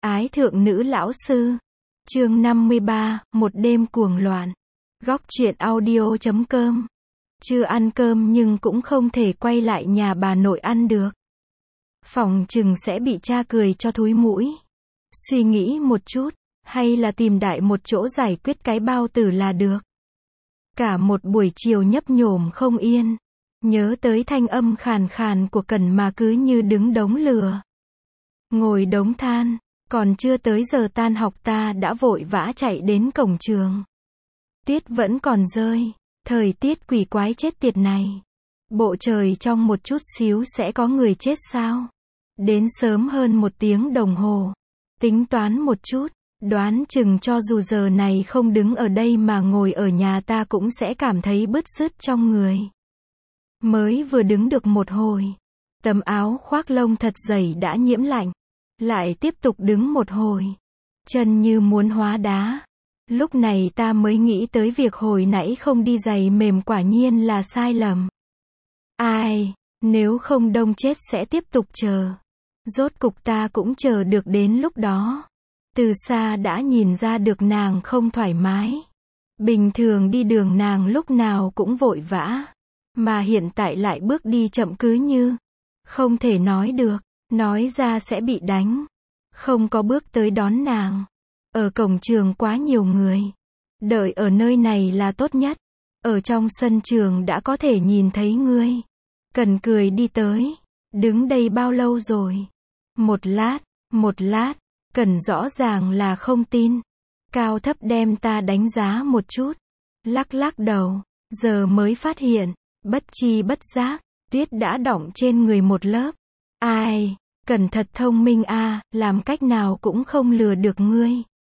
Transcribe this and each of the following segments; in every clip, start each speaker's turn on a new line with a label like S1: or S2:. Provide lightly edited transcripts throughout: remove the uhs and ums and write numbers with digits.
S1: Ái thượng nữ lão sư. Chương 53, một đêm cuồng loạn. Góc truyện audio.com. Chưa ăn cơm nhưng cũng không thể quay lại nhà bà nội ăn được. Phòng chừng sẽ bị cha cười cho thúi mũi. Suy nghĩ một chút, hay là tìm đại một chỗ giải quyết cái bao tử là được. Cả một buổi chiều nhấp nhổm không yên. Nhớ tới thanh âm khàn khàn của Cẩn mà cứ như đứng đống lửa. Ngồi đống than, còn chưa tới giờ tan học ta đã vội vã chạy đến cổng trường. Tiết vẫn còn rơi, thời tiết quỷ quái chết tiệt này. Bộ trời trong một chút xíu sẽ có người chết sao? Đến sớm hơn 1 tiếng đồng hồ. Tính toán một chút, đoán chừng cho dù giờ này không đứng ở đây mà ngồi ở nhà ta cũng sẽ cảm thấy bứt rứt trong người. Mới vừa đứng được một hồi, tấm áo khoác lông thật dày đã nhiễm lạnh. Lại tiếp tục đứng một hồi, chân như muốn hóa đá. Lúc này ta mới nghĩ tới việc hồi nãy không đi giày mềm quả nhiên là sai lầm. Ai, nếu không đông chết sẽ tiếp tục chờ. Rốt cục ta cũng chờ được đến lúc đó. Từ xa đã nhìn ra được nàng không thoải mái. Bình thường đi đường nàng lúc nào cũng vội vã. Mà hiện tại lại bước đi chậm cứ như không thể nói được. Nói ra sẽ bị đánh. Không có bước tới đón nàng. Ở cổng trường quá nhiều người. Đợi ở nơi này là tốt nhất. Ở trong sân trường đã có thể nhìn thấy ngươi. Cần cười đi tới. Đứng đây bao lâu rồi? Một lát. Cần rõ ràng là không tin. Cao thấp đem ta đánh giá một chút. Lắc đầu. Giờ mới phát hiện. Bất chi bất giác. Tuyết đã đọng trên người một lớp. Ai, Cần thật thông minh a, làm cách nào cũng không lừa được ngươi.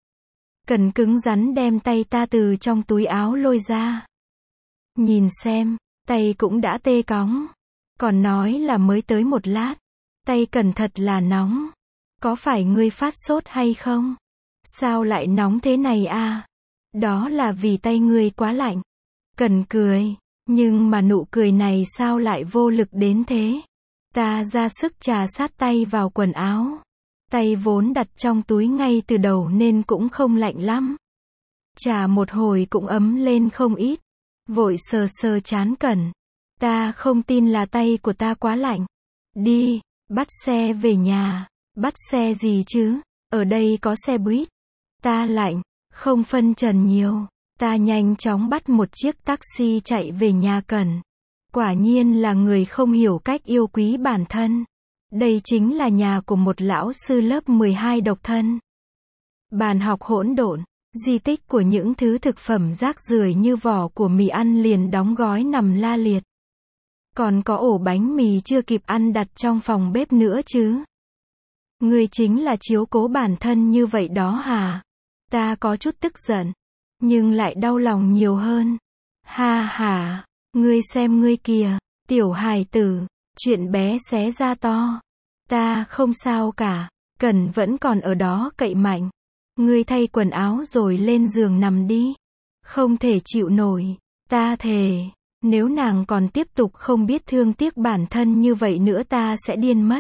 S1: Cần cứng rắn đem tay ta từ trong túi áo lôi ra. Nhìn xem, tay cũng đã tê cóng. Còn nói là mới tới 1 lát. Tay Cần thật là nóng. Có phải ngươi phát sốt hay không? Sao lại nóng thế này a? Đó là vì tay ngươi quá lạnh. Cần cười, nhưng mà nụ cười này sao lại vô lực đến thế? Ta ra sức chà sát tay vào quần áo. Tay vốn đặt trong túi ngay từ đầu nên cũng không lạnh lắm. Chà một hồi cũng ấm lên không ít. Vội sờ trán Cần. Ta không tin là tay của ta quá lạnh. Đi, bắt xe về nhà. Bắt xe gì chứ? Ở đây có xe buýt. Ta lạnh, không phân trần nhiều. Ta nhanh chóng bắt một chiếc taxi chạy về nhà Cần. Quả nhiên là người không hiểu cách yêu quý bản thân. Đây chính là nhà của một lão sư lớp 12 độc thân. Bàn học hỗn độn, di tích của những thứ thực phẩm rác rưởi như vỏ của mì ăn liền đóng gói nằm la liệt. Còn có ổ bánh mì chưa kịp ăn đặt trong phòng bếp nữa chứ. Ngươi chính là chiếu cố bản thân như vậy đó hả? Ta có chút tức giận, nhưng lại đau lòng nhiều hơn. Ha ha. Ngươi xem ngươi kìa, tiểu hài tử, chuyện bé xé ra to. Ta không sao cả, Cần vẫn còn ở đó cậy mạnh. Ngươi thay quần áo rồi lên giường nằm đi. Không thể chịu nổi, ta thề, nếu nàng còn tiếp tục không biết thương tiếc bản thân như vậy nữa ta sẽ điên mất.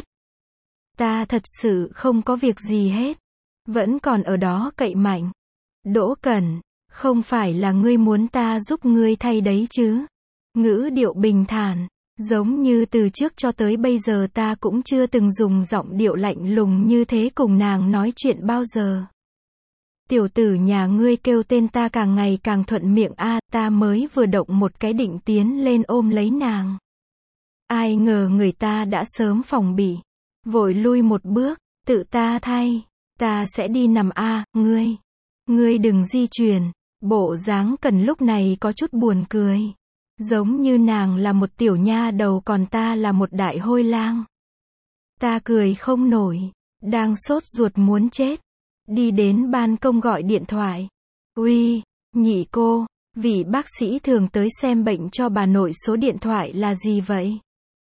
S1: Ta thật sự không có việc gì hết. Vẫn còn ở đó cậy mạnh. Đỗ Cần, không phải là ngươi muốn ta giúp ngươi thay đấy chứ? Ngữ điệu bình thản, giống như từ trước cho tới bây giờ ta cũng chưa từng dùng giọng điệu lạnh lùng như thế cùng nàng nói chuyện bao giờ. Tiểu tử nhà ngươi kêu tên ta càng ngày càng thuận miệng a, ta mới vừa động một cái định tiến lên ôm lấy nàng. Ai ngờ người ta đã sớm phòng bị, vội lui một bước, tự ta thay, ta sẽ đi nằm a, ngươi đừng di chuyển. Bộ dáng Cần lúc này có chút buồn cười. Giống như nàng là một tiểu nha đầu còn ta là một đại hôi lang. Ta cười không nổi, đang sốt ruột muốn chết. Đi đến ban công gọi điện thoại. Uy, nhị cô, vị bác sĩ thường tới xem bệnh cho bà nội số điện thoại là gì vậy?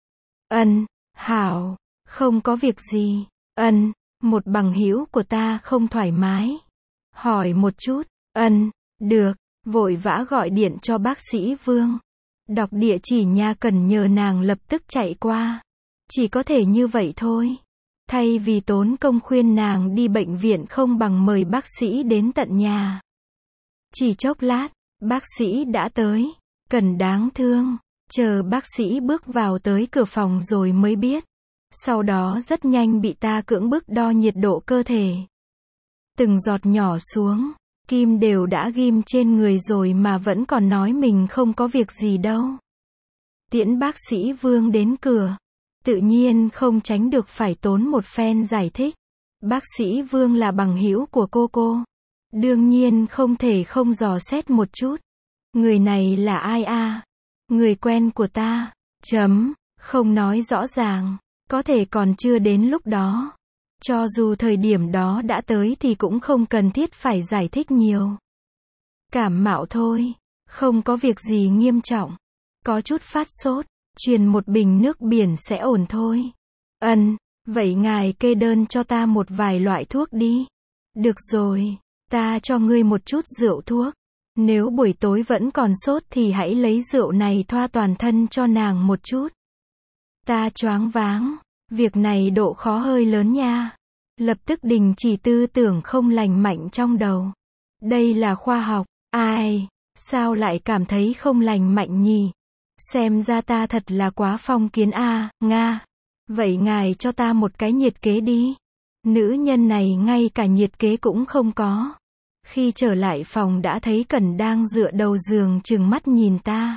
S1: Hảo, không có việc gì. Một bằng hữu của ta không thoải mái. Hỏi một chút. Được, vội vã gọi điện cho bác sĩ Vương. Đọc địa chỉ nhà Cần nhờ nàng lập tức chạy qua. Chỉ có thể như vậy thôi. Thay vì tốn công khuyên nàng đi bệnh viện không bằng mời bác sĩ đến tận nhà. Chỉ chốc lát, bác sĩ đã tới. Cẩn đáng thương. Chờ bác sĩ bước vào tới cửa phòng rồi mới biết. Sau đó rất nhanh bị ta cưỡng bức đo nhiệt độ cơ thể. Từng giọt nhỏ xuống. Kim đều đã ghim trên người rồi mà vẫn còn nói mình không có việc gì đâu. Tiễn bác sĩ Vương đến cửa. Tự nhiên không tránh được phải tốn một phen giải thích. Bác sĩ Vương là bằng hữu của cô. Đương nhiên không thể không dò xét một chút. Người này là ai a? Người quen của ta. Không nói rõ ràng. Có thể còn chưa đến lúc đó. Cho dù thời điểm đó đã tới thì cũng không cần thiết phải giải thích nhiều. Cảm mạo thôi. Không có việc gì nghiêm trọng. Có chút phát sốt. Truyền một bình nước biển sẽ ổn thôi. Vậy ngài kê đơn cho ta một vài loại thuốc đi. Được rồi. Ta cho ngươi một chút rượu thuốc. Nếu buổi tối vẫn còn sốt thì hãy lấy rượu này thoa toàn thân cho nàng một chút. Ta choáng váng. Việc này độ khó hơi lớn nha. Lập tức đình chỉ tư tưởng không lành mạnh trong đầu. Đây là khoa học. Ai? Sao lại cảm thấy không lành mạnh nhỉ? Xem ra ta thật là quá phong kiến a, Nga. Vậy ngài cho ta một cái nhiệt kế đi. Nữ nhân này ngay cả nhiệt kế cũng không có. Khi trở lại phòng đã thấy Cẩn đang dựa đầu giường trừng mắt nhìn ta.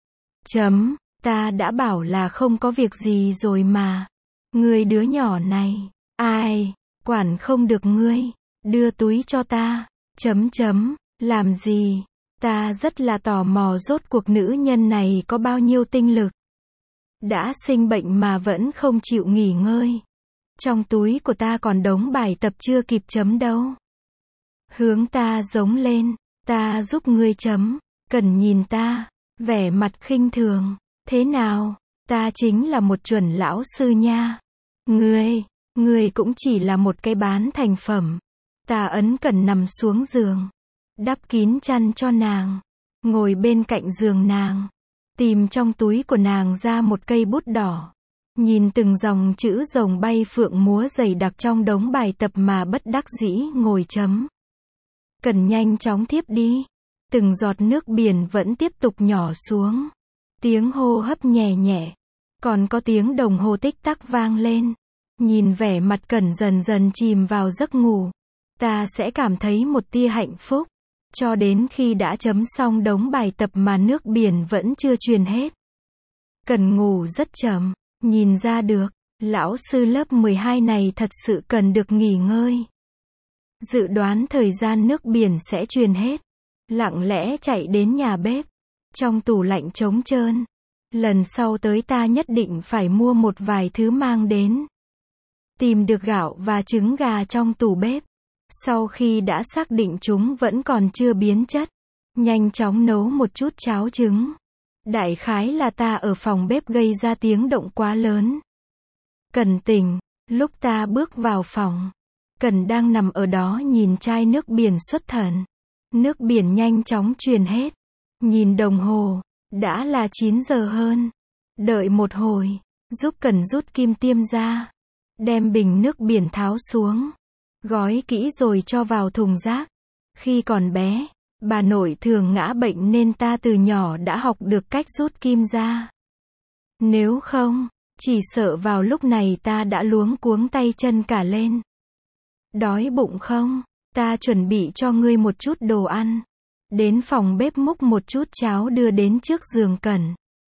S1: Ta đã bảo là không có việc gì rồi mà. Ngươi đứa nhỏ này. Ai? Quản không được ngươi. Đưa túi cho ta. Làm gì? Ta rất là tò mò rốt cuộc nữ nhân này có bao nhiêu tinh lực. Đã sinh bệnh mà vẫn không chịu nghỉ ngơi. Trong túi của ta còn đống bài tập chưa kịp chấm đâu. Hướng ta giống lên. Ta giúp ngươi chấm. Cần nhìn ta. Vẻ mặt khinh thường. Thế nào? Ta chính là một chuẩn lão sư nha. Ngươi cũng chỉ là một cái bán thành phẩm. Ta ấn Cẩn nằm xuống giường. Đắp kín chăn cho nàng. Ngồi bên cạnh giường nàng. Tìm trong túi của nàng ra một cây bút đỏ. Nhìn từng dòng chữ rồng bay phượng múa dày đặc trong đống bài tập mà bất đắc dĩ ngồi chấm. Cần nhanh chóng thiếp đi. Từng giọt nước biển vẫn tiếp tục nhỏ xuống. Tiếng hô hấp nhẹ nhẹ. Còn có tiếng đồng hồ tích tắc vang lên. Nhìn vẻ mặt Cẩn dần dần chìm vào giấc ngủ. Ta sẽ cảm thấy một tia hạnh phúc. Cho đến khi đã chấm xong đống bài tập mà nước biển vẫn chưa truyền hết. Cẩn ngủ rất chậm. Nhìn ra được. Lão sư lớp 12 này thật sự cần được nghỉ ngơi. Dự đoán thời gian nước biển sẽ truyền hết. Lặng lẽ chạy đến nhà bếp. Trong tủ lạnh trống trơn. Lần sau tới ta nhất định phải mua một vài thứ mang đến. Tìm được gạo và trứng gà trong tủ bếp. Sau khi đã xác định chúng vẫn còn chưa biến chất. Nhanh chóng nấu một chút cháo trứng. Đại khái là ta ở phòng bếp gây ra tiếng động quá lớn. Cẩn tỉnh. Lúc ta bước vào phòng. Cẩn đang nằm ở đó nhìn chai nước biển xuất thần. Nước biển nhanh chóng truyền hết. Nhìn đồng hồ. Đã là 9 giờ hơn. Đợi một hồi. Giúp Cẩn rút kim tiêm ra. Đem bình nước biển tháo xuống. Gói kỹ rồi cho vào thùng rác. Khi còn bé, bà nội thường ngã bệnh nên ta từ nhỏ đã học được cách rút kim ra. Nếu không, chỉ sợ vào lúc này ta đã luống cuống tay chân cả lên. Đói bụng không? Ta chuẩn bị cho ngươi một chút đồ ăn. Đến phòng bếp múc một chút cháo đưa đến trước giường Cẩn.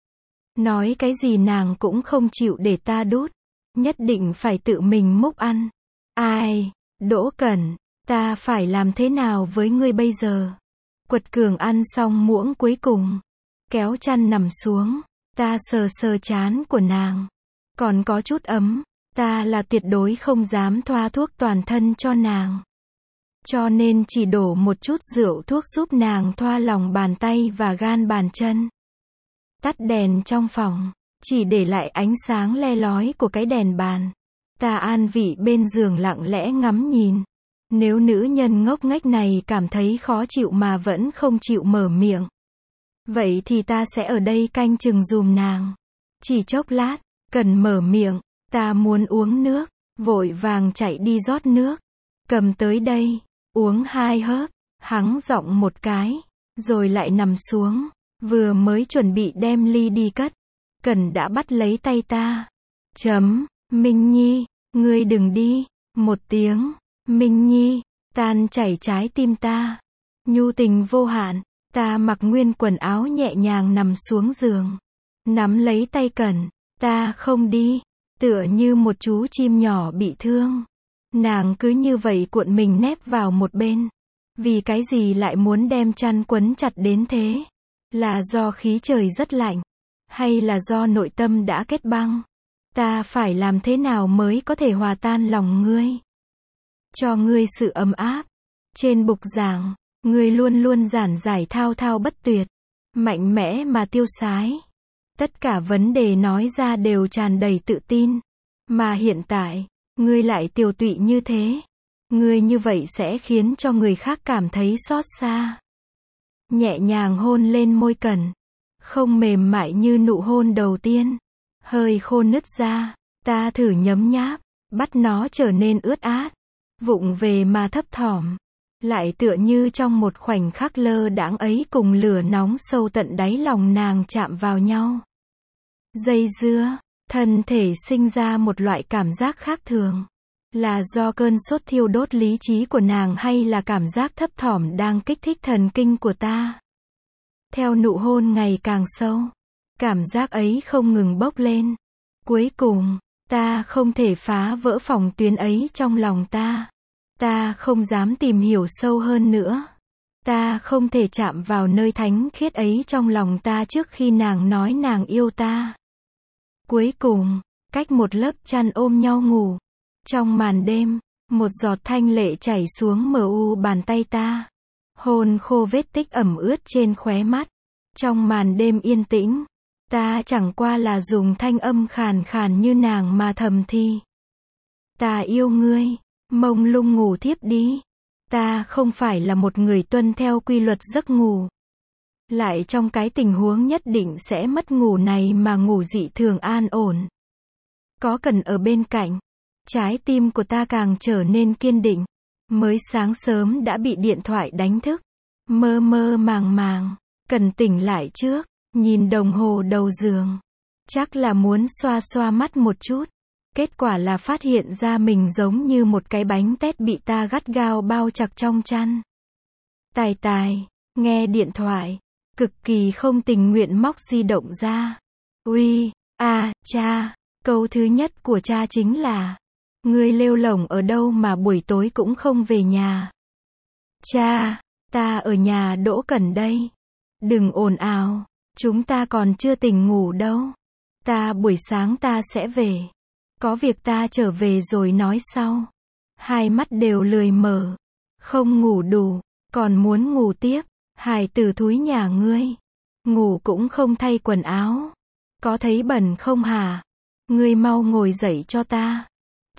S1: Nói cái gì nàng cũng không chịu để ta đút. Nhất định phải tự mình múc ăn. Ai? Đỗ Cẩn, ta phải làm thế nào với ngươi bây giờ? Quật cường ăn xong muỗng cuối cùng. Kéo chăn nằm xuống. Ta sờ sờ trán của nàng. Còn có chút ấm. Ta là tuyệt đối không dám thoa thuốc toàn thân cho nàng. Cho nên chỉ đổ một chút rượu thuốc giúp nàng thoa lòng bàn tay và gan bàn chân. Tắt đèn trong phòng. Chỉ để lại ánh sáng le lói của cái đèn bàn. Ta an vị bên giường lặng lẽ ngắm nhìn. Nếu nữ nhân ngốc nghếch này cảm thấy khó chịu mà vẫn không chịu mở miệng. Vậy thì ta sẽ ở đây canh chừng giùm nàng. Chỉ chốc lát, Cần mở miệng. Ta muốn uống nước. vội vàng chạy đi rót nước. Cầm tới đây, uống 2 hớp, hắng giọng một cái, rồi lại nằm xuống. Vừa mới chuẩn bị đem ly đi cất, Cẩn đã bắt lấy tay ta. Minh Nhi, ngươi đừng đi. Một tiếng, Minh Nhi, tan chảy trái tim ta. Nhu tình vô hạn, ta mặc nguyên quần áo nhẹ nhàng nằm xuống giường. Nắm lấy tay Cẩn, ta không đi, tựa như một chú chim nhỏ bị thương. Nàng cứ như vậy cuộn mình nép vào một bên. Vì cái gì lại muốn đem chăn quấn chặt đến thế? Là do khí trời rất lạnh? Hay là do nội tâm đã kết băng? Ta phải làm thế nào mới có thể hòa tan lòng ngươi? Cho ngươi sự ấm áp. Trên bục giảng, ngươi luôn luôn giản giải thao thao bất tuyệt. Mạnh mẽ mà tiêu sái. Tất cả vấn đề nói ra đều tràn đầy tự tin. Mà hiện tại, ngươi lại tiều tụy như thế. Ngươi như vậy sẽ khiến cho người khác cảm thấy xót xa. Nhẹ nhàng hôn lên môi Cẩn. Không mềm mại như nụ hôn đầu tiên. Hơi khô nứt ra. Ta thử nhấm nháp. Bắt nó trở nên ướt át. Vụng về mà thấp thỏm. Lại tựa như trong một khoảnh khắc lơ đãng ấy cùng lửa nóng sâu tận đáy lòng nàng chạm vào nhau. Dây dưa. Thân thể sinh ra một loại cảm giác khác thường. Là do cơn sốt thiêu đốt lý trí của nàng hay là cảm giác thấp thỏm đang kích thích thần kinh của ta? Theo nụ hôn ngày càng sâu, cảm giác ấy không ngừng bốc lên. Cuối cùng, ta không thể phá vỡ phòng tuyến ấy trong lòng ta. Ta không dám tìm hiểu sâu hơn nữa. Ta không thể chạm vào nơi thánh khiết ấy trong lòng ta trước khi nàng nói nàng yêu ta. Cuối cùng, cách một lớp chăn ôm nhau ngủ. Trong màn đêm, một giọt thanh lệ chảy xuống mờ u bàn tay ta. Hôn khô vết tích ẩm ướt trên khóe mắt. Trong màn đêm yên tĩnh, ta chẳng qua là dùng thanh âm khàn khàn như nàng mà thầm thì. Ta yêu ngươi, mông lung ngủ thiếp đi. Ta không phải là một người tuân theo quy luật giấc ngủ. Lại trong cái tình huống nhất định sẽ mất ngủ này mà ngủ dị thường an ổn. Có Cần ở bên cạnh. Trái tim của ta càng trở nên kiên định. Mới sáng sớm đã bị điện thoại đánh thức. Mơ mơ màng màng, Cần tỉnh lại trước, nhìn đồng hồ đầu giường. Chắc là muốn xoa xoa mắt một chút. Kết quả là phát hiện ra mình giống như một cái bánh tét bị ta gắt gao bao chặt trong chăn. Tài, nghe điện thoại, cực kỳ không tình nguyện móc di động ra. Uy, cha, câu thứ nhất của cha chính là: ngươi lêu lổng ở đâu mà buổi tối cũng không về nhà? Cha, ta ở nhà Đỗ Cẩn đây. Đừng ồn ào, chúng ta còn chưa tỉnh ngủ đâu. Buổi sáng ta sẽ về. Có việc ta trở về rồi nói sau. Hai mắt đều lười mở. Không ngủ đủ, còn muốn ngủ tiếp. Hài tử thúi nhà ngươi. Ngủ cũng không thay quần áo. Có thấy bẩn không hả? Ngươi mau ngồi dậy cho ta.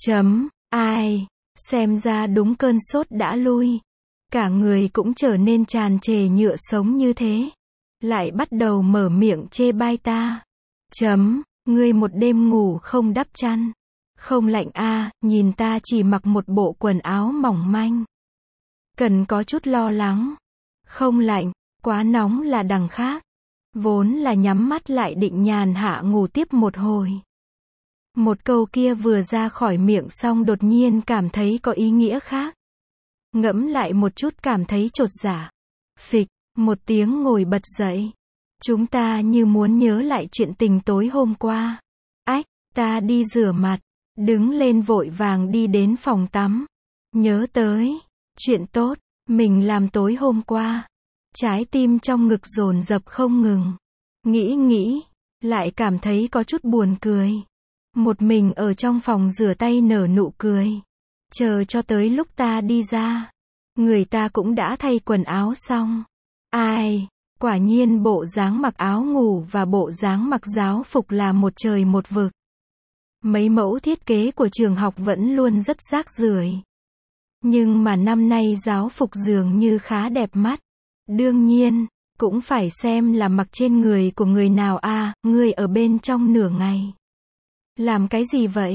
S1: Xem ra đúng cơn sốt đã lui. Cả người cũng trở nên tràn trề nhựa sống như thế. Lại bắt đầu mở miệng chê bai ta. Ngươi một đêm ngủ không đắp chăn. Không lạnh nhìn ta chỉ mặc một bộ quần áo mỏng manh. Cần có chút lo lắng. Không lạnh, quá nóng là đằng khác. Vốn là nhắm mắt lại định nhàn hạ ngủ tiếp một hồi. Một câu kia vừa ra khỏi miệng xong đột nhiên cảm thấy có ý nghĩa khác. Ngẫm lại một chút cảm thấy chột dạ. Phịch, một tiếng ngồi bật dậy. Chúng ta như muốn nhớ lại chuyện tình tối hôm qua. Ta đi rửa mặt, đứng lên vội vàng đi đến phòng tắm. Nhớ tới chuyện tốt mình làm tối hôm qua. Trái tim trong ngực dồn dập không ngừng. Nghĩ, lại cảm thấy có chút buồn cười. Một mình ở trong phòng rửa tay nở nụ cười. Chờ cho tới lúc ta đi ra, người ta cũng đã thay quần áo xong. Quả nhiên bộ dáng mặc áo ngủ và bộ dáng mặc giáo phục là một trời một vực. Mấy mẫu thiết kế của trường học vẫn luôn rất rác rưởi. Nhưng mà năm nay giáo phục dường như khá đẹp mắt. Đương nhiên, cũng phải xem là mặc trên người của người nào. Ngươi ở bên trong nửa ngày. Làm cái gì vậy?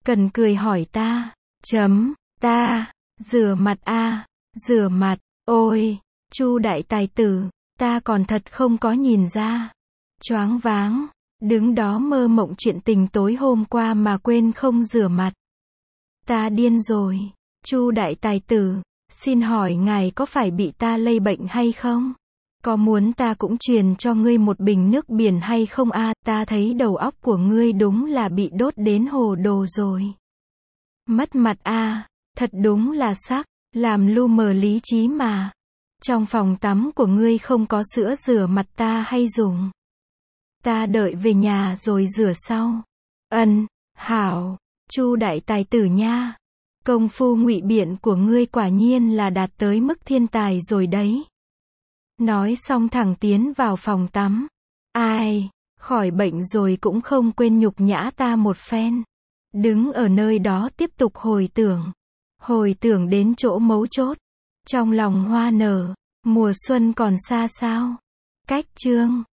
S1: Cần cười hỏi ta. Ta. Rửa mặt a. Rửa mặt. Ôi. Chu đại tài tử. Ta còn thật không có nhìn ra. Choáng váng. Đứng đó mơ mộng chuyện tình tối hôm qua mà quên không rửa mặt. Ta điên rồi. Chu đại tài tử. Xin hỏi ngài có phải bị ta lây bệnh hay không? Có muốn ta cũng truyền cho ngươi một bình nước biển hay không a? Ta thấy đầu óc của ngươi đúng là bị đốt đến hồ đồ rồi. Mất mặt a. Thật đúng là sắc. Làm lu mờ lý trí mà. Trong phòng tắm của ngươi không có sữa rửa mặt ta hay dùng. Ta đợi về nhà rồi rửa sau. Hảo. Chu đại tài tử nha. Công phu ngụy biện của ngươi quả nhiên là đạt tới mức thiên tài rồi đấy. Nói xong thẳng tiến vào phòng tắm. Ai, khỏi bệnh rồi cũng không quên nhục nhã ta một phen. Đứng ở nơi đó tiếp tục hồi tưởng. Hồi tưởng đến chỗ mấu chốt. Trong lòng hoa nở, mùa xuân còn xa sao? Cách chương